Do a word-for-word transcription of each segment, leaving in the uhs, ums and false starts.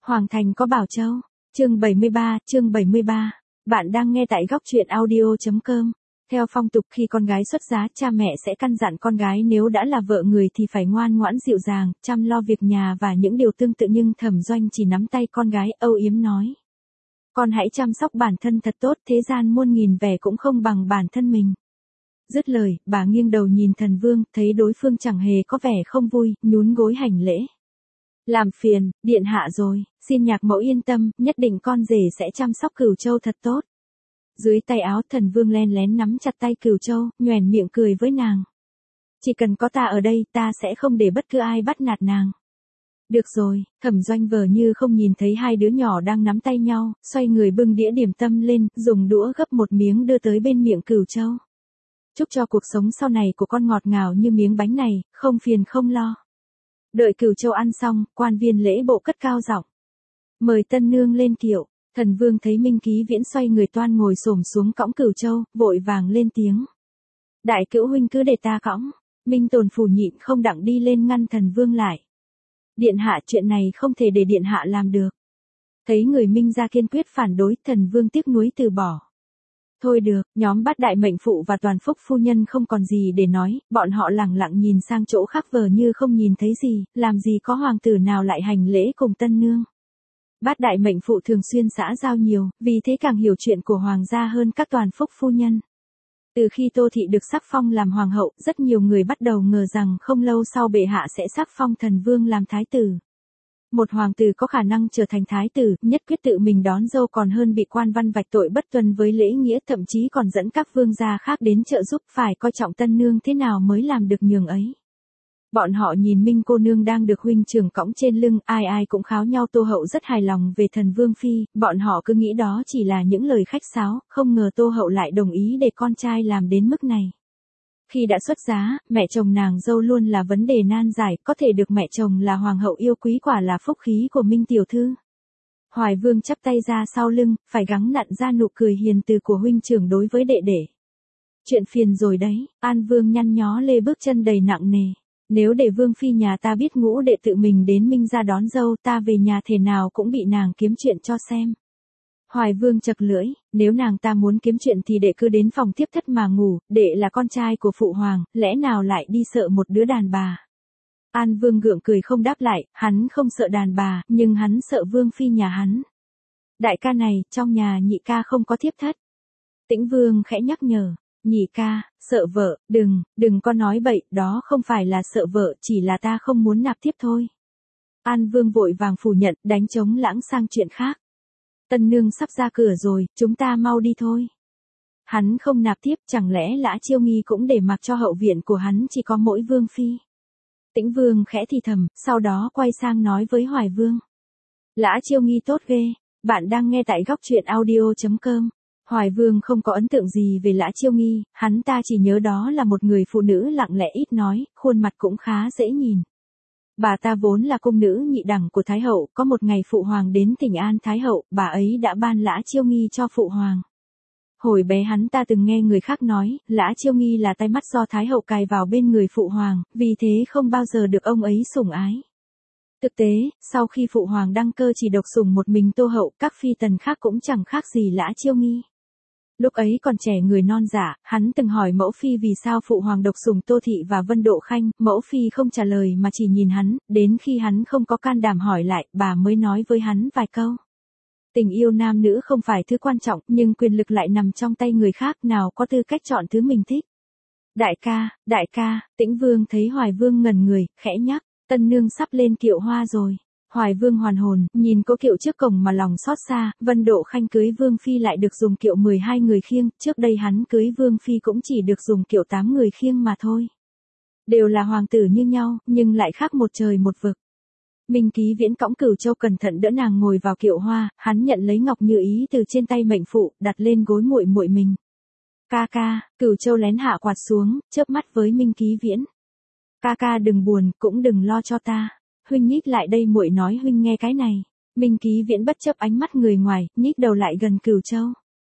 Hoàng thành có Bảo Châu. Chương bảy mươi ba, chương bảy mươi ba. Bạn đang nghe tại góc truyện audio chấm com. Theo phong tục khi con gái xuất giá, cha mẹ sẽ căn dặn con gái nếu đã là vợ người thì phải ngoan ngoãn dịu dàng, chăm lo việc nhà và những điều tương tự, nhưng Thẩm Doanh chỉ nắm tay con gái âu yếm nói. Con hãy chăm sóc bản thân thật tốt, thế gian muôn nghìn vẻ cũng không bằng bản thân mình. Dứt lời, bà nghiêng đầu nhìn Thần Vương, thấy đối phương chẳng hề có vẻ không vui, nhún gối hành lễ. Làm phiền, điện hạ rồi, xin nhạc mẫu yên tâm, nhất định con rể sẽ chăm sóc Cửu Châu thật tốt. Dưới tay áo Thần Vương len lén nắm chặt tay Cửu Châu, nhoẻn miệng cười với nàng. Chỉ cần có ta ở đây, ta sẽ không để bất cứ ai bắt nạt nàng. Được rồi, Thẩm Doanh vờ như không nhìn thấy hai đứa nhỏ đang nắm tay nhau, xoay người bưng đĩa điểm tâm lên, dùng đũa gấp một miếng đưa tới bên miệng Cửu Châu. Chúc cho cuộc sống sau này của con ngọt ngào như miếng bánh này, không phiền không lo. Đợi Cửu Châu ăn xong, quan viên lễ bộ cất cao giọng. Mời tân nương lên kiệu. Thần Vương thấy Minh Ký Viễn xoay người toan ngồi xổm xuống cõng Cửu Châu, vội vàng lên tiếng. Đại cữu huynh cứ để ta cõng. Minh Tồn phủ nhịn không đặng đi lên ngăn Thần Vương lại. Điện hạ, chuyện này không thể để điện hạ làm được. Thấy người Minh gia kiên quyết phản đối, Thần Vương tiếc nuối từ bỏ. Thôi được, nhóm Bát Đại Mệnh Phụ và Toàn Phúc phu nhân không còn gì để nói, bọn họ lẳng lặng nhìn sang chỗ khác vờ như không nhìn thấy gì, làm gì có hoàng tử nào lại hành lễ cùng tân nương. Bát Đại Mệnh Phụ thường xuyên xã giao nhiều, vì thế càng hiểu chuyện của hoàng gia hơn các Toàn Phúc phu nhân. Từ khi Tô Thị được sắc phong làm hoàng hậu, rất nhiều người bắt đầu ngờ rằng không lâu sau bệ hạ sẽ sắc phong Thần Vương làm thái tử. Một hoàng tử có khả năng trở thành thái tử, nhất quyết tự mình đón dâu còn hơn bị quan văn vạch tội bất tuân với lễ nghĩa, thậm chí còn dẫn các vương gia khác đến trợ giúp, phải coi trọng tân nương thế nào mới làm được nhường ấy. Bọn họ nhìn Minh cô nương đang được huynh trưởng cõng trên lưng, ai ai cũng kháo nhau. Tô hậu rất hài lòng về Thần Vương phi, bọn họ cứ nghĩ đó chỉ là những lời khách sáo, không ngờ Tô hậu lại đồng ý để con trai làm đến mức này. Khi đã xuất giá, mẹ chồng nàng dâu luôn là vấn đề nan giải, có thể được mẹ chồng là hoàng hậu yêu quý quả là phúc khí của Minh tiểu thư. Hoài Vương chắp tay ra sau lưng, phải gắng nặn ra nụ cười hiền từ của huynh trưởng đối với đệ đệ. Chuyện phiền rồi đấy. An Vương nhăn nhó lê bước chân đầy nặng nề. Nếu để Vương phi nhà ta biết ngũ đệ tự mình đến Minh ra đón dâu, ta về nhà thể nào cũng bị nàng kiếm chuyện cho xem. Hoài Vương chật lưỡi, nếu nàng ta muốn kiếm chuyện thì đệ cứ đến phòng tiếp thất mà ngủ, đệ là con trai của phụ hoàng, lẽ nào lại đi sợ một đứa đàn bà. An Vương gượng cười không đáp lại, hắn không sợ đàn bà, nhưng hắn sợ Vương phi nhà hắn. Đại ca này, trong nhà nhị ca không có thiếp thất. Tĩnh Vương khẽ nhắc nhở, nhị ca, sợ vợ, đừng, đừng có nói bậy, đó không phải là sợ vợ, chỉ là ta không muốn nạp thiếp thôi. An Vương vội vàng phủ nhận, đánh trống lãng sang chuyện khác. Tân nương sắp ra cửa rồi, chúng ta mau đi thôi. Hắn không nạp tiếp, chẳng lẽ Lã Chiêu Nghi cũng để mặc cho hậu viện của hắn chỉ có mỗi Vương phi. Tĩnh Vương khẽ thì thầm, sau đó quay sang nói với Hoài Vương. Lã Chiêu Nghi tốt ghê, bạn đang nghe tại góc truyện audio chấm com. Hoài Vương không có ấn tượng gì về Lã Chiêu Nghi, hắn ta chỉ nhớ đó là một người phụ nữ lặng lẽ ít nói, khuôn mặt cũng khá dễ nhìn. Bà ta vốn là cung nữ nhị đẳng của Thái Hậu, có một ngày Phụ Hoàng đến thỉnh an Thái Hậu, bà ấy đã ban Lã Chiêu Nghi cho Phụ Hoàng. Hồi bé hắn ta từng nghe người khác nói, Lã Chiêu Nghi là tai mắt do Thái Hậu cài vào bên người Phụ Hoàng, vì thế không bao giờ được ông ấy sủng ái. Thực tế, sau khi Phụ Hoàng đăng cơ chỉ độc sủng một mình Tô Hậu, các phi tần khác cũng chẳng khác gì Lã Chiêu Nghi. Lúc ấy còn trẻ người non dạ, hắn từng hỏi mẫu phi vì sao Phụ Hoàng độc sủng Tô Thị và Vân Độ Khanh, mẫu phi không trả lời mà chỉ nhìn hắn, đến khi hắn không có can đảm hỏi lại, bà mới nói với hắn vài câu. Tình yêu nam nữ không phải thứ quan trọng, nhưng quyền lực lại nằm trong tay người khác, nào có tư cách chọn thứ mình thích. Đại ca, đại ca, Tĩnh Vương thấy Hoài Vương ngẩn người, khẽ nhắc, tân nương sắp lên kiệu hoa rồi. Hoài Vương hoàn hồn, nhìn cỗ kiệu trước cổng mà lòng xót xa, Vân Độ Khanh cưới Vương phi lại được dùng kiệu mười hai người khiêng, trước đây hắn cưới Vương phi cũng chỉ được dùng kiệu tám người khiêng mà thôi. Đều là hoàng tử như nhau, nhưng lại khác một trời một vực. Minh Ký Viễn cõng Cửu Châu cẩn thận đỡ nàng ngồi vào kiệu hoa, hắn nhận lấy ngọc như ý từ trên tay mệnh phụ, đặt lên gối muội muội mình. Ca ca, Cửu Châu lén hạ quạt xuống, chớp mắt với Minh Ký Viễn. Ca ca đừng buồn, cũng đừng lo cho ta. Huynh nhích lại đây, muội nói huynh nghe cái này. Minh Ký Viễn bất chấp ánh mắt người ngoài, nhích đầu lại gần Cửu Châu.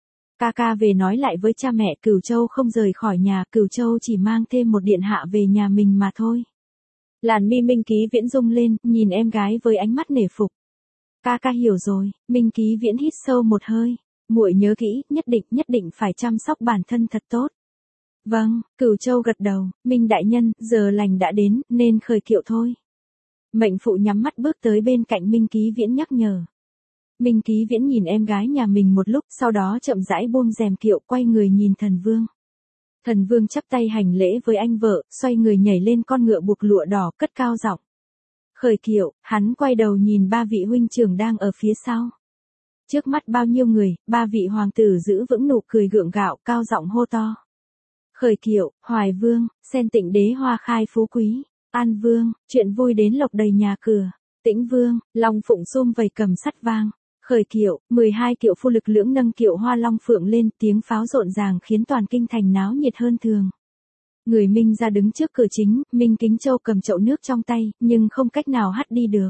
Ca ca về nói lại với cha mẹ, Cửu Châu không rời khỏi nhà, Cửu Châu chỉ mang thêm một điện hạ về nhà mình mà thôi. Làn mi Minh Ký Viễn rung lên, nhìn em gái với ánh mắt nể phục. Ca ca hiểu rồi, Minh Ký Viễn hít sâu một hơi. Muội nhớ kỹ, nhất định, nhất định phải chăm sóc bản thân thật tốt. Vâng, Cửu Châu gật đầu, Minh đại nhân, giờ lành đã đến, nên khởi kiệu thôi. Mệnh phụ nhắm mắt bước tới bên cạnh Minh Ký Viễn nhắc nhở. Minh Ký Viễn nhìn em gái nhà mình một lúc, sau đó chậm rãi buông rèm kiệu quay người nhìn Thần Vương. Thần Vương chắp tay hành lễ với anh vợ, xoay người nhảy lên con ngựa buộc lụa đỏ cất cao giọng. Khởi kiệu, hắn quay đầu nhìn ba vị huynh trưởng đang ở phía sau. Trước mắt bao nhiêu người, ba vị hoàng tử giữ vững nụ cười gượng gạo, cao giọng hô to. Khởi kiệu, Hoài Vương, Sen Tịnh Đế hoa khai phú quý, An Vương, chuyện vui đến lộc đầy nhà cửa, Tĩnh Vương, Long Phụng sum vầy cầm sắt vang. Khởi kiệu, mười hai kiệu phu lực lưỡng nâng kiệu hoa long phượng lên, tiếng pháo rộn ràng khiến toàn kinh thành náo nhiệt hơn thường. Người Minh ra đứng trước cửa chính, Minh Kính Châu cầm chậu nước trong tay, nhưng không cách nào hắt đi được.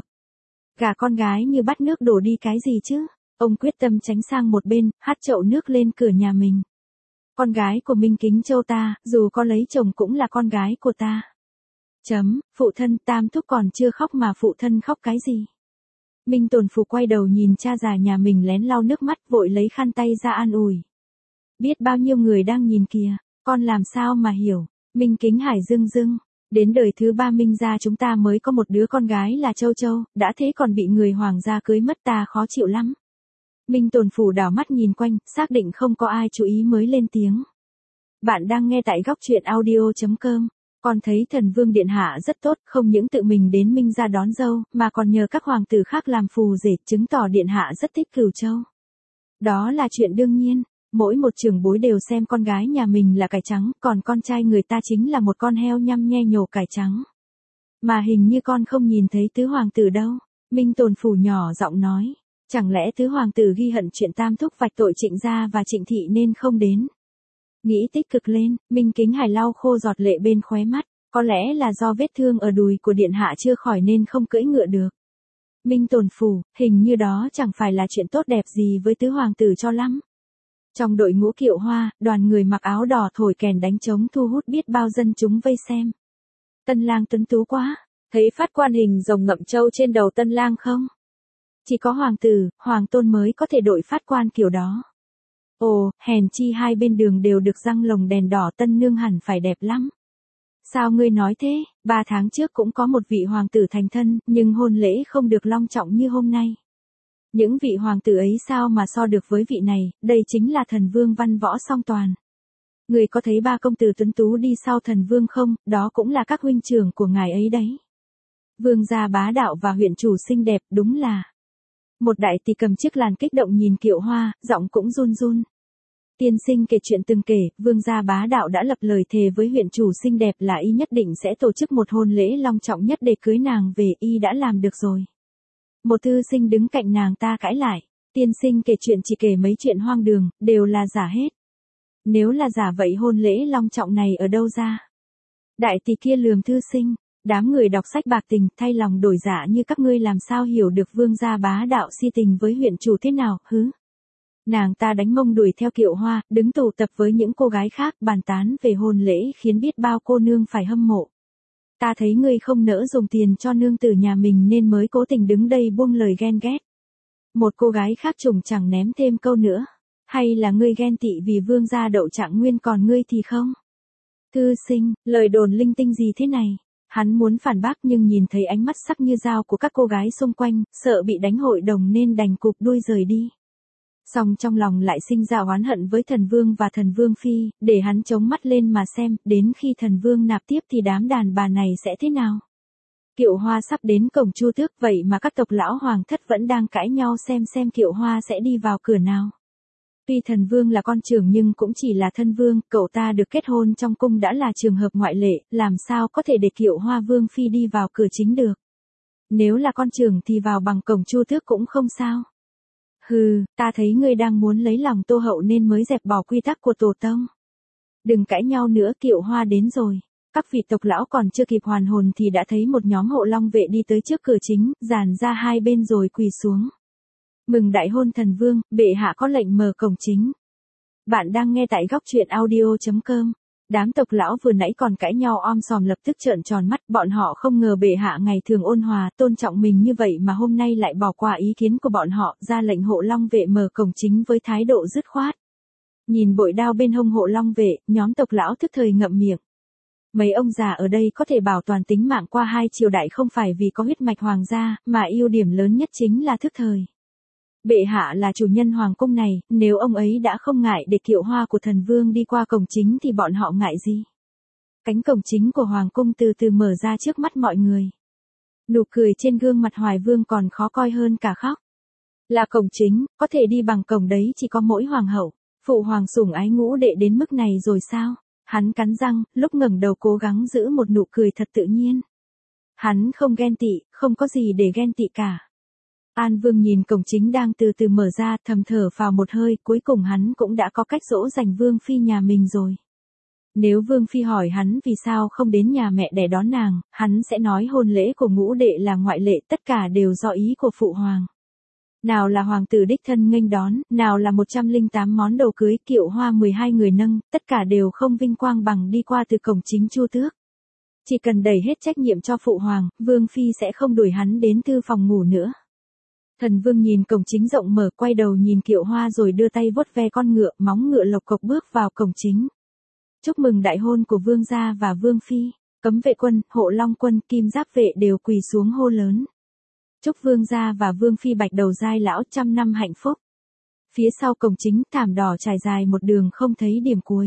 Gả con gái như bắt nước đổ đi cái gì chứ? Ông quyết tâm tránh sang một bên, hắt chậu nước lên cửa nhà mình. Con gái của Minh Kính Châu ta, dù có lấy chồng cũng là con gái của ta. Chấm, phụ thân Tam Thúc còn chưa khóc mà phụ thân khóc cái gì? Minh Tồn Phủ quay đầu nhìn cha già nhà mình lén lau nước mắt, vội lấy khăn tay ra an ủi. Biết bao nhiêu người đang nhìn kìa, con làm sao mà hiểu. Minh Kính Hải dưng dưng, đến đời thứ ba Minh gia chúng ta mới có một đứa con gái là Châu Châu, đã thế còn bị người hoàng gia cưới mất, ta khó chịu lắm. Minh Tồn Phủ đảo mắt nhìn quanh, xác định không có ai chú ý mới lên tiếng. Bạn đang nghe tại góc truyện audio chấm com. Con thấy Thần Vương Điện Hạ rất tốt, không những tự mình đến Minh gia đón dâu, mà còn nhờ các hoàng tử khác làm phù rể, chứng tỏ Điện Hạ rất thích Cửu Châu. Đó là chuyện đương nhiên, mỗi một trưởng bối đều xem con gái nhà mình là cải trắng, còn con trai người ta chính là một con heo nhăm nhe nhổ cải trắng. Mà hình như con không nhìn thấy tứ hoàng tử đâu, Minh Tồn Phủ nhỏ giọng nói. Chẳng lẽ tứ hoàng tử ghi hận chuyện Tam Thúc vạch tội Trịnh gia và Trịnh thị nên không đến? Nghĩ tích cực lên, Minh Kính Hải lau khô giọt lệ bên khóe mắt, có lẽ là do vết thương ở đùi của điện hạ chưa khỏi nên không cưỡi ngựa được. Minh Tồn Phủ, hình như đó chẳng phải là chuyện tốt đẹp gì với tứ hoàng tử cho lắm. Trong đội ngũ kiệu hoa, đoàn người mặc áo đỏ thổi kèn đánh trống thu hút biết bao dân chúng vây xem. Tân lang tuấn tú quá, thấy phát quan hình rồng ngậm châu trên đầu tân lang không? Chỉ có hoàng tử, hoàng tôn mới có thể đội phát quan kiểu đó. Ồ, hèn chi hai bên đường đều được răng lồng đèn đỏ, tân nương hẳn phải đẹp lắm. Sao ngươi nói thế? Ba tháng trước cũng có một vị hoàng tử thành thân, nhưng hôn lễ không được long trọng như hôm nay. Những vị hoàng tử ấy sao mà so được với vị này, đây chính là thần vương văn võ song toàn. Người có thấy ba công tử tuấn tú đi sau thần vương không? Đó cũng là các huynh trưởng của ngài ấy đấy. Vương gia bá đạo và huyện chủ xinh đẹp, đúng là. Một đại tỷ cầm chiếc làn kích động nhìn kiệu hoa, giọng cũng run run. Tiên sinh kể chuyện từng kể, vương gia bá đạo đã lập lời thề với huyện chủ xinh đẹp là y nhất định sẽ tổ chức một hôn lễ long trọng nhất để cưới nàng về, y đã làm được rồi. Một thư sinh đứng cạnh nàng ta cãi lại, tiên sinh kể chuyện chỉ kể mấy chuyện hoang đường, đều là giả hết. Nếu là giả vậy hôn lễ long trọng này ở đâu ra? Đại tỷ kia lườm thư sinh, đám người đọc sách bạc tình thay lòng đổi dạ như các ngươi làm sao hiểu được vương gia bá đạo si tình với huyện chủ thế nào, hứ? Nàng ta đánh mông đuổi theo kiệu hoa, đứng tụ tập với những cô gái khác bàn tán về hôn lễ khiến biết bao cô nương phải hâm mộ. Ta thấy ngươi không nỡ dùng tiền cho nương tử nhà mình nên mới cố tình đứng đây buông lời ghen ghét. Một cô gái khác trùng chẳng ném thêm câu nữa. Hay là ngươi ghen tị vì vương gia đậu trạng nguyên còn ngươi thì không? Thư sinh, lời đồn linh tinh gì thế này? Hắn muốn phản bác nhưng nhìn thấy ánh mắt sắc như dao của các cô gái xung quanh, sợ bị đánh hội đồng nên đành cụp đuôi rời đi. Song trong lòng lại sinh ra oán hận với thần vương và thần vương phi, để hắn chống mắt lên mà xem, đến khi thần vương nạp tiếp thì đám đàn bà này sẽ thế nào. Kiệu hoa sắp đến cổng Chu Tước, vậy mà các tộc lão hoàng thất vẫn đang cãi nhau xem xem kiệu hoa sẽ đi vào cửa nào. Tuy thần vương là con trưởng nhưng cũng chỉ là thân vương, cậu ta được kết hôn trong cung đã là trường hợp ngoại lệ, làm sao có thể để kiệu hoa vương phi đi vào cửa chính được. Nếu là con trưởng thì vào bằng cổng Chu Tước cũng không sao. Hừ, ta thấy ngươi đang muốn lấy lòng Tô Hậu nên mới dẹp bỏ quy tắc của tổ tông. Đừng cãi nhau nữa, kiệu hoa đến rồi. Các vị tộc lão còn chưa kịp hoàn hồn thì đã thấy một nhóm hộ long vệ đi tới trước cửa chính, dàn ra hai bên rồi quỳ xuống. Mừng đại hôn thần vương, bệ hạ có lệnh mở cổng chính. Bạn đang nghe tại góc truyện audio chấm com. Đám tộc lão vừa nãy còn cãi nhau om sòm lập tức trợn tròn mắt, bọn họ không ngờ bệ hạ ngày thường ôn hòa, tôn trọng mình như vậy mà hôm nay lại bỏ qua ý kiến của bọn họ, ra lệnh hộ long vệ mở cổng chính với thái độ dứt khoát. Nhìn bội đao bên hông hộ long vệ, nhóm tộc lão thức thời ngậm miệng. Mấy ông già ở đây có thể bảo toàn tính mạng qua hai triều đại không phải vì có huyết mạch hoàng gia, mà ưu điểm lớn nhất chính là thức thời. Bệ hạ là chủ nhân hoàng cung này, nếu ông ấy đã không ngại để kiệu hoa của thần vương đi qua cổng chính thì bọn họ ngại gì? Cánh cổng chính của hoàng cung từ từ mở ra trước mắt mọi người. Nụ cười trên gương mặt Hoài Vương còn khó coi hơn cả khóc. Là cổng chính, có thể đi bằng cổng đấy chỉ có mỗi hoàng hậu. Phụ hoàng sủng ái ngũ đệ đến mức này rồi sao? Hắn cắn răng, lúc ngẩng đầu cố gắng giữ một nụ cười thật tự nhiên. Hắn không ghen tị, không có gì để ghen tị cả. An Vương nhìn cổng chính đang từ từ mở ra, thầm thở vào một hơi, cuối cùng hắn cũng đã có cách dỗ dành Vương Phi nhà mình rồi. Nếu Vương Phi hỏi hắn vì sao không đến nhà mẹ để đón nàng, hắn sẽ nói hôn lễ của ngũ đệ là ngoại lệ, tất cả đều do ý của phụ hoàng. Nào là hoàng tử đích thân nghênh đón, nào là một trăm linh tám món đồ cưới, kiệu hoa mười hai người nâng, tất cả đều không vinh quang bằng đi qua từ cổng chính Chu Tước. Chỉ cần đẩy hết trách nhiệm cho phụ hoàng, Vương Phi sẽ không đuổi hắn đến thư phòng ngủ nữa. Thần Vương nhìn cổng chính rộng mở, quay đầu nhìn kiệu hoa rồi đưa tay vuốt ve con ngựa, móng ngựa lộc cộc bước vào cổng chính. Chúc mừng đại hôn của Vương gia và Vương Phi, cấm vệ quân, hộ long quân, kim giáp vệ đều quỳ xuống hô lớn. Chúc Vương gia và Vương Phi bạch đầu giai lão trăm năm hạnh phúc. Phía sau cổng chính thảm đỏ trải dài một đường không thấy điểm cuối.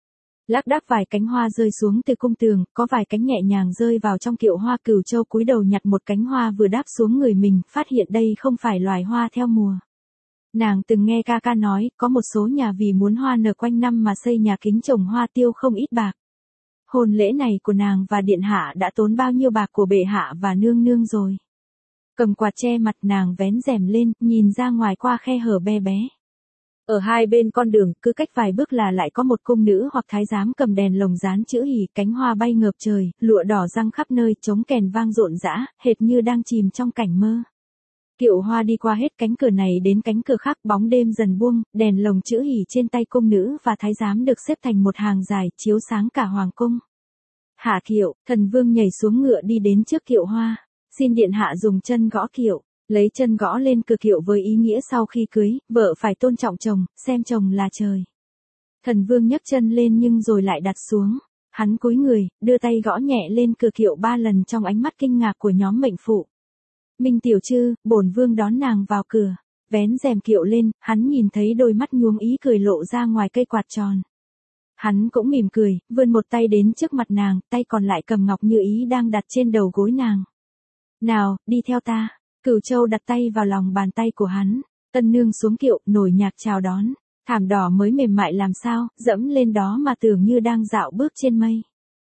Lác đác vài cánh hoa rơi xuống từ cung tường, có vài cánh nhẹ nhàng rơi vào trong kiệu hoa. Cửu Châu cúi đầu nhặt một cánh hoa vừa đáp xuống người mình, phát hiện đây không phải loài hoa theo mùa. Nàng từng nghe ca ca nói, có một số nhà vì muốn hoa nở quanh năm mà xây nhà kính trồng hoa tiêu không ít bạc. Hôn lễ này của nàng và điện hạ đã tốn bao nhiêu bạc của bệ hạ và nương nương rồi. Cầm quạt che mặt, nàng vén rèm lên, nhìn ra ngoài qua khe hở be bé. Ở hai bên con đường, cứ cách vài bước là lại có một cung nữ hoặc thái giám cầm đèn lồng dán chữ hỉ, cánh hoa bay ngợp trời, lụa đỏ răng khắp nơi, trống kèn vang rộn rã, hệt như đang chìm trong cảnh mơ. Kiệu hoa đi qua hết cánh cửa này đến cánh cửa khác, bóng đêm dần buông, đèn lồng chữ hỉ trên tay cung nữ và thái giám được xếp thành một hàng dài, chiếu sáng cả hoàng cung. Hạ kiệu, thần vương nhảy xuống ngựa đi đến trước kiệu hoa. Xin điện hạ dùng chân gõ kiệu, lấy chân gõ lên cửa kiệu với ý nghĩa sau khi cưới, vợ phải tôn trọng chồng, xem chồng là trời. Thần vương nhấc chân lên nhưng rồi lại đặt xuống. Hắn cúi người, đưa tay gõ nhẹ lên cửa kiệu ba lần trong ánh mắt kinh ngạc của nhóm mệnh phụ. Minh tiểu trư, bổn vương đón nàng vào cửa. Vén rèm kiệu lên, hắn nhìn thấy đôi mắt nhuốm ý cười lộ ra ngoài cây quạt tròn. Hắn cũng mỉm cười, vươn một tay đến trước mặt nàng, tay còn lại cầm ngọc như ý đang đặt trên đầu gối nàng. Nào, đi theo ta. Cửu Châu đặt tay vào lòng bàn tay của hắn. Tân nương xuống kiệu, nổi nhạc chào đón. Thảm đỏ mới mềm mại làm sao, dẫm lên đó mà tưởng như đang dạo bước trên mây.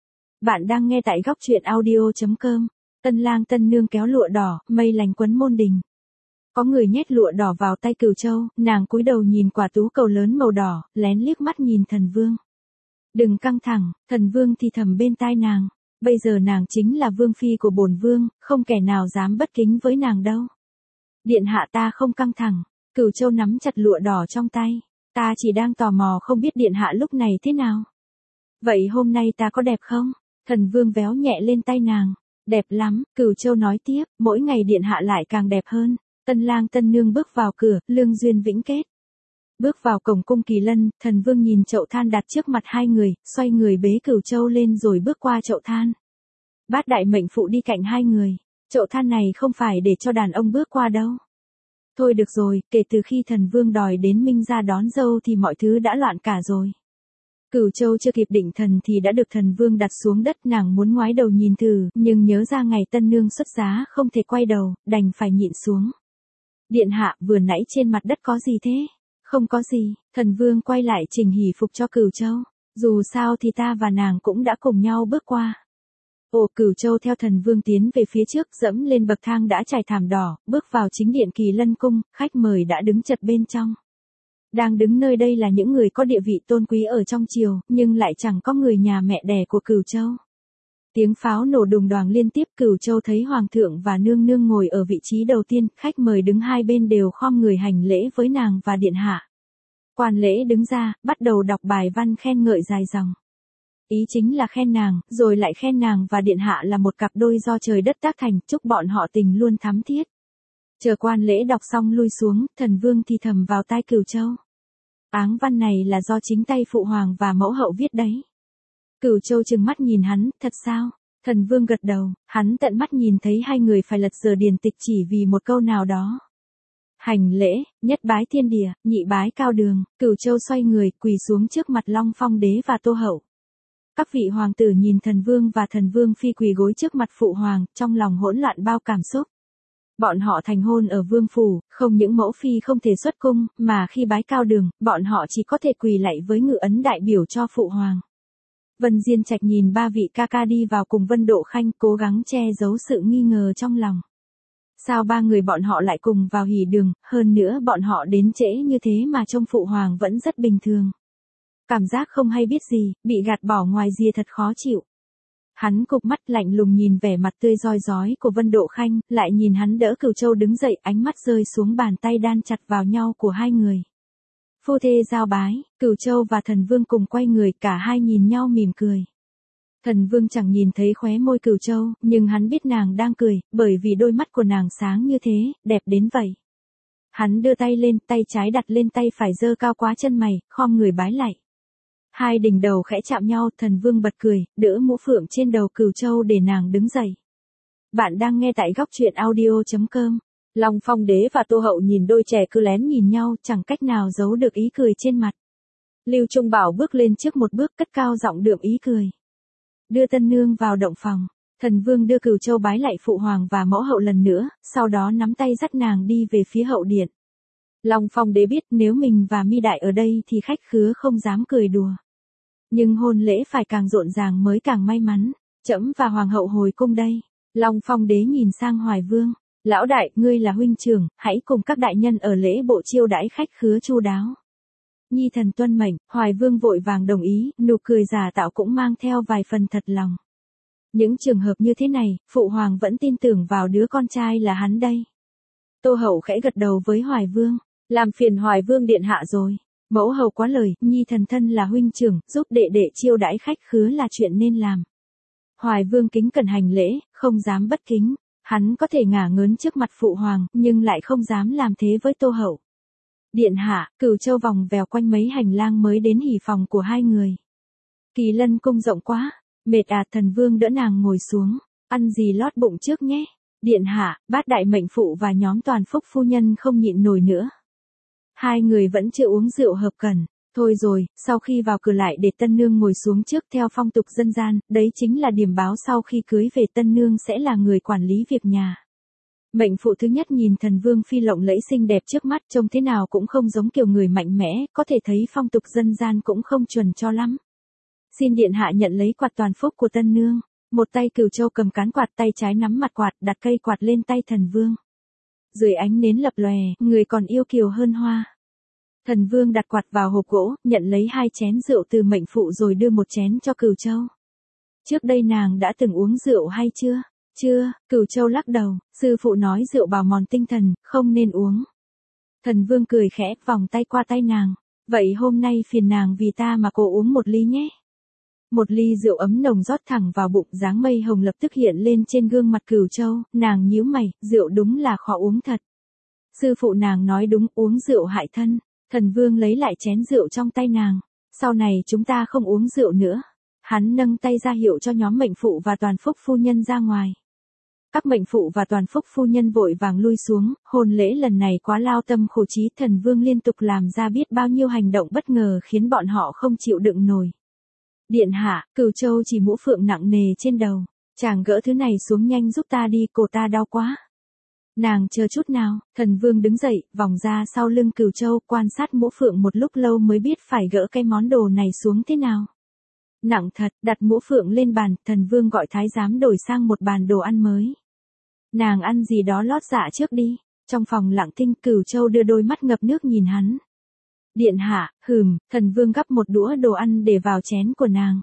Bạn đang nghe tại góc truyện audio chấm com. Tân lang tân nương kéo lụa đỏ, mây lành quấn môn đình. Có người nhét lụa đỏ vào tay Cửu Châu, nàng cúi đầu nhìn quả tú cầu lớn màu đỏ, lén liếc mắt nhìn thần vương. Đừng căng thẳng, thần vương thì thầm bên tai nàng. Bây giờ nàng chính là vương phi của bổn vương, không kẻ nào dám bất kính với nàng đâu. Điện hạ ta không căng thẳng, Cửu Châu nắm chặt lụa đỏ trong tay. Ta chỉ đang tò mò không biết điện hạ lúc này thế nào. Vậy hôm nay ta có đẹp không? Thần vương véo nhẹ lên tay nàng. Đẹp lắm, Cửu Châu nói tiếp, mỗi ngày điện hạ lại càng đẹp hơn. Tân lang tân nương bước vào cửa, lương duyên vĩnh kết. Bước vào cổng cung Kỳ Lân, thần vương nhìn chậu than đặt trước mặt hai người, xoay người bế Cửu Châu lên rồi bước qua chậu than. Bát đại mệnh phụ đi cạnh hai người, chậu than này không phải để cho đàn ông bước qua đâu. Thôi được rồi, kể từ khi thần vương đòi đến Minh ra đón dâu thì mọi thứ đã loạn cả rồi. Cửu Châu chưa kịp định thần thì đã được thần vương đặt xuống đất, nàng muốn ngoái đầu nhìn thử, nhưng nhớ ra ngày tân nương xuất giá không thể quay đầu, đành phải nhịn xuống. Điện hạ, vừa nãy trên mặt đất có gì thế? Không có gì, thần vương quay lại chỉnh hỷ phục cho Cửu Châu. Dù sao thì ta và nàng cũng đã cùng nhau bước qua. Ồ, Cửu Châu theo thần vương tiến về phía trước, dẫm lên bậc thang đã trải thảm đỏ, bước vào chính điện Kỳ Lân cung, khách mời đã đứng chật bên trong. Đang đứng nơi đây là những người có địa vị tôn quý ở trong triều, nhưng lại chẳng có người nhà mẹ đẻ của Cửu Châu. Tiếng pháo nổ đùng đoàng liên tiếp, Cửu Châu thấy hoàng thượng và nương nương ngồi ở vị trí đầu tiên, khách mời đứng hai bên đều khom người hành lễ với nàng và điện hạ. Quan lễ đứng ra, bắt đầu đọc bài văn khen ngợi dài dòng. Ý chính là khen nàng, rồi lại khen nàng và điện hạ là một cặp đôi do trời đất tác thành, chúc bọn họ tình luôn thắm thiết. Chờ quan lễ đọc xong lui xuống, thần vương thì thầm vào tai Cửu Châu. Áng văn này là do chính tay phụ hoàng và mẫu hậu viết đấy. Cửu Châu trừng mắt nhìn hắn, thật sao? Thần vương gật đầu, hắn tận mắt nhìn thấy hai người phải lật dở điển tịch chỉ vì một câu nào đó. Hành lễ, nhất bái thiên địa, nhị bái cao đường, Cửu Châu xoay người, quỳ xuống trước mặt Long Phong đế và Tô hậu. Các vị hoàng tử nhìn thần vương và thần vương phi quỳ gối trước mặt phụ hoàng, trong lòng hỗn loạn bao cảm xúc. Bọn họ thành hôn ở vương phủ, không những mẫu phi không thể xuất cung, mà khi bái cao đường, bọn họ chỉ có thể quỳ lạy với ngự ấn đại biểu cho phụ hoàng. Vân Diên Trạch nhìn ba vị ca ca đi vào cùng Vân Độ Khanh, cố gắng che giấu sự nghi ngờ trong lòng. Sao ba người bọn họ lại cùng vào hỉ đường, hơn nữa bọn họ đến trễ như thế mà trông phụ hoàng vẫn rất bình thường. Cảm giác không hay biết gì, bị gạt bỏ ngoài rìa thật khó chịu. Hắn cụp mắt lạnh lùng nhìn vẻ mặt tươi roi rói của Vân Độ Khanh, lại nhìn hắn đỡ Cửu Châu đứng dậy, ánh mắt rơi xuống bàn tay đan chặt vào nhau của hai người. Phu thê giao bái, Cửu Châu và thần vương cùng quay người, cả hai nhìn nhau mỉm cười. Thần vương chẳng nhìn thấy khóe môi Cửu Châu, nhưng hắn biết nàng đang cười, bởi vì đôi mắt của nàng sáng như thế, đẹp đến vậy. Hắn đưa tay lên, tay trái đặt lên tay phải giơ cao quá chân mày, khom người bái lạy. Hai đỉnh đầu khẽ chạm nhau, thần vương bật cười, đỡ mũ phượng trên đầu Cửu Châu để nàng đứng dậy. Bạn đang nghe tại góc truyện audio chấm com. Long Phong đế và Tô hậu nhìn đôi trẻ cứ lén nhìn nhau, chẳng cách nào giấu được ý cười trên mặt. Lưu Trung Bảo bước lên trước một bước, cất cao giọng đượm ý cười. Đưa tân nương vào động phòng, thần vương đưa Cửu Châu bái lạy phụ hoàng và mẫu hậu lần nữa, sau đó nắm tay dắt nàng đi về phía hậu điện. Long Phong đế biết nếu mình và Mi Đại ở đây thì khách khứa không dám cười đùa. Nhưng hôn lễ phải càng rộn ràng mới càng may mắn. Trẫm và hoàng hậu hồi cung đây. Long Phong đế nhìn sang Hoài Vương. Lão đại, ngươi là huynh trưởng, hãy cùng các đại nhân ở lễ bộ chiêu đãi khách khứa chu đáo. Nhi thần tuân mệnh, Hoài Vương vội vàng đồng ý, nụ cười giả tạo cũng mang theo vài phần thật lòng. Những trường hợp như thế này, phụ hoàng vẫn tin tưởng vào đứa con trai là hắn đây. Tô hậu khẽ gật đầu với Hoài Vương. Làm phiền Hoài Vương điện hạ rồi. Mẫu hậu quá lời, Nhi thần thân là huynh trưởng, giúp đệ đệ chiêu đãi khách khứa là chuyện nên làm. Hoài Vương kính cẩn hành lễ, không dám bất kính. Hắn có thể ngả ngớn trước mặt phụ hoàng, nhưng lại không dám làm thế với Tô hậu. Điện hạ, Cửu Châu vòng vèo quanh mấy hành lang mới đến hỉ phòng của hai người. Kỳ Lân cung rộng quá, mệt à, thần vương đỡ nàng ngồi xuống, ăn gì lót bụng trước nhé. Điện hạ, bát đại mệnh phụ và nhóm toàn phúc phu nhân không nhịn nổi nữa. Hai người vẫn chưa uống rượu hợp cần. Thôi rồi, sau khi vào cửa lại để tân nương ngồi xuống trước theo phong tục dân gian, đấy chính là điểm báo sau khi cưới về tân nương sẽ là người quản lý việc nhà. Mệnh phụ thứ nhất nhìn thần vương phi lộng lẫy xinh đẹp trước mắt, trông thế nào cũng không giống kiểu người mạnh mẽ, có thể thấy phong tục dân gian cũng không chuẩn cho lắm. Xin điện hạ nhận lấy quạt toàn phúc của tân nương. Một tay Cửu Châu cầm cán quạt, tay trái nắm mặt quạt, đặt cây quạt lên tay thần vương. Dưới ánh nến lập lòe, người còn yêu kiều hơn hoa. Thần vương đặt quạt vào hộp gỗ, nhận lấy hai chén rượu từ mệnh phụ rồi đưa một chén cho Cửu Châu. Trước đây nàng đã từng uống rượu hay chưa? Chưa, Cửu Châu lắc đầu, sư phụ nói rượu bào mòn tinh thần, không nên uống. Thần vương cười khẽ, vòng tay qua tay nàng. Vậy hôm nay phiền nàng vì ta mà cô uống một ly nhé. Một ly rượu ấm nồng rót thẳng vào bụng, dáng mây hồng lập tức hiện lên trên gương mặt Cửu Châu, nàng nhíu mày, rượu đúng là khó uống thật. Sư phụ nàng nói đúng, uống rượu hại thân. Thần vương lấy lại chén rượu trong tay nàng. Sau này chúng ta không uống rượu nữa. Hắn nâng tay ra hiệu cho nhóm mệnh phụ và toàn phúc phu nhân ra ngoài. Các mệnh phụ và toàn phúc phu nhân vội vàng lui xuống, hôn lễ lần này quá lao tâm khổ trí, thần vương liên tục làm ra biết bao nhiêu hành động bất ngờ khiến bọn họ không chịu đựng nổi. Điện hạ, Cửu Châu chỉ mũ phượng nặng nề trên đầu. Chàng gỡ thứ này xuống nhanh giúp ta đi, cổ ta đau quá. Nàng chờ chút nào, thần vương đứng dậy, vòng ra sau lưng Cửu Châu, quan sát mũ phượng một lúc lâu mới biết phải gỡ cái món đồ này xuống thế nào. Nặng thật, đặt mũ phượng lên bàn, thần vương gọi thái giám đổi sang một bàn đồ ăn mới. Nàng ăn gì đó lót dạ trước đi. Trong phòng lặng thinh, Cửu Châu đưa đôi mắt ngập nước nhìn hắn. Điện hạ, hừm, thần vương gắp một đũa đồ ăn để vào chén của nàng.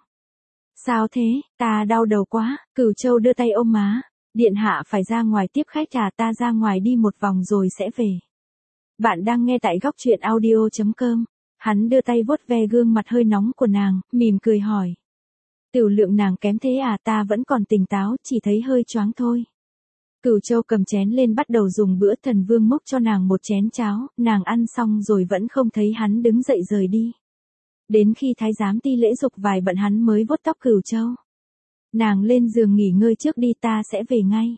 Sao thế, ta đau đầu quá, Cửu Châu đưa tay ôm má. Điện hạ phải ra ngoài tiếp khách à, ta ra ngoài đi một vòng rồi sẽ về. Bạn đang nghe tại góc truyện audio chấm com. Hắn đưa tay vuốt ve gương mặt hơi nóng của nàng, mỉm cười hỏi. Tiểu lượng nàng kém thế à, ta vẫn còn tỉnh táo, chỉ thấy hơi choáng thôi. Cửu Châu cầm chén lên bắt đầu dùng bữa, Thần Vương múc cho nàng một chén cháo, nàng ăn xong rồi vẫn không thấy hắn đứng dậy rời đi. Đến khi thái giám ti lễ dục vài bận hắn mới vuốt tóc Cửu Châu. Nàng lên giường nghỉ ngơi trước đi, ta sẽ về ngay.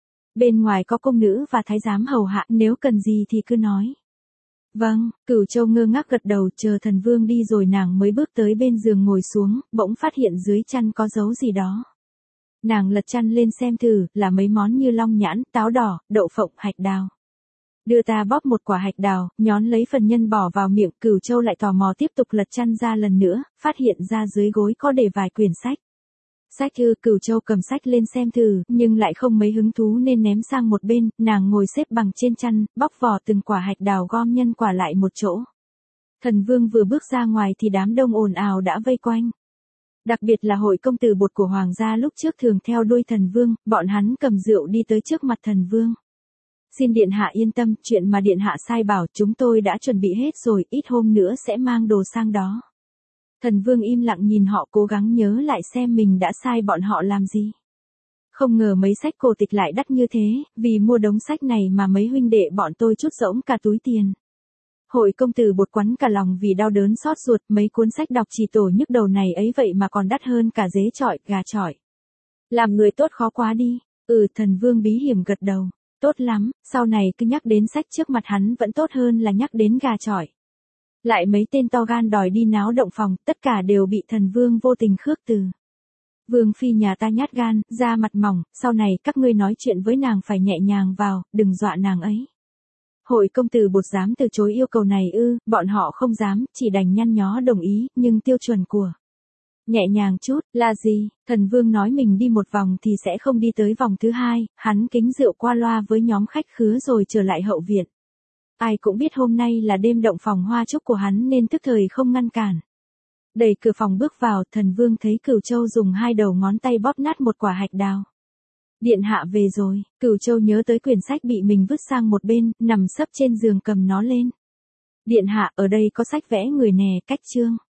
Bên ngoài có công nữ và thái giám hầu hạ, nếu cần gì thì cứ nói. Vâng, Cửu Châu ngơ ngác gật đầu, chờ Thần Vương đi rồi nàng mới bước tới bên giường ngồi xuống, bỗng phát hiện dưới chăn có dấu gì đó. Nàng lật chăn lên xem thử, là mấy món như long nhãn, táo đỏ, đậu phộng, hạch đào. Đưa ta bóp một quả hạch đào, nhón lấy phần nhân bỏ vào miệng, Cửu Châu lại tò mò tiếp tục lật chăn ra lần nữa, phát hiện ra dưới gối có để vài quyển sách. Sách thư, Cửu Châu cầm sách lên xem thử, nhưng lại không mấy hứng thú nên ném sang một bên, nàng ngồi xếp bằng trên chăn, bóc vỏ từng quả hạch đào gom nhân quả lại một chỗ. Thần Vương vừa bước ra ngoài thì đám đông ồn ào đã vây quanh. Đặc biệt là hội công tử bột của hoàng gia lúc trước thường theo đuôi Thần Vương, bọn hắn cầm rượu đi tới trước mặt Thần Vương. Xin điện hạ yên tâm, chuyện mà điện hạ sai bảo chúng tôi đã chuẩn bị hết rồi, ít hôm nữa sẽ mang đồ sang đó. Thần Vương im lặng nhìn họ, cố gắng nhớ lại xem mình đã sai bọn họ làm gì. Không ngờ mấy sách cổ tịch lại đắt như thế, vì mua đống sách này mà mấy huynh đệ bọn tôi trút rỗng cả túi tiền. Hội công tử bột quắn cả lòng vì đau đớn xót ruột, mấy cuốn sách đọc chỉ tổ nhức đầu này ấy vậy mà còn đắt hơn cả dế chọi, gà chọi. Làm người tốt khó quá đi. Ừ, Thần Vương bí hiểm gật đầu. Tốt lắm, sau này cứ nhắc đến sách trước mặt hắn vẫn tốt hơn là nhắc đến gà chọi. Lại mấy tên to gan đòi đi náo động phòng, tất cả đều bị Thần Vương vô tình khước từ. Vương phi nhà ta nhát gan, da mặt mỏng, sau này các ngươi nói chuyện với nàng phải nhẹ nhàng vào, đừng dọa nàng ấy. Hội công tử bột dám từ chối yêu cầu này ư, bọn họ không dám, chỉ đành nhăn nhó đồng ý, nhưng tiêu chuẩn của nhẹ nhàng chút, là gì? Thần Vương nói mình đi một vòng thì sẽ không đi tới vòng thứ hai, hắn kính rượu qua loa với nhóm khách khứa rồi trở lại hậu viện. Ai cũng biết hôm nay là đêm động phòng hoa chúc của hắn nên tức thời không ngăn cản. Đẩy cửa phòng bước vào, Thần Vương thấy Cửu Châu dùng hai đầu ngón tay bóp nát một quả hạch đào. Điện hạ về rồi, Cửu Châu nhớ tới quyển sách bị mình vứt sang một bên, nằm sấp trên giường cầm nó lên. Điện hạ, ở đây có sách vẽ người nè, cách chương.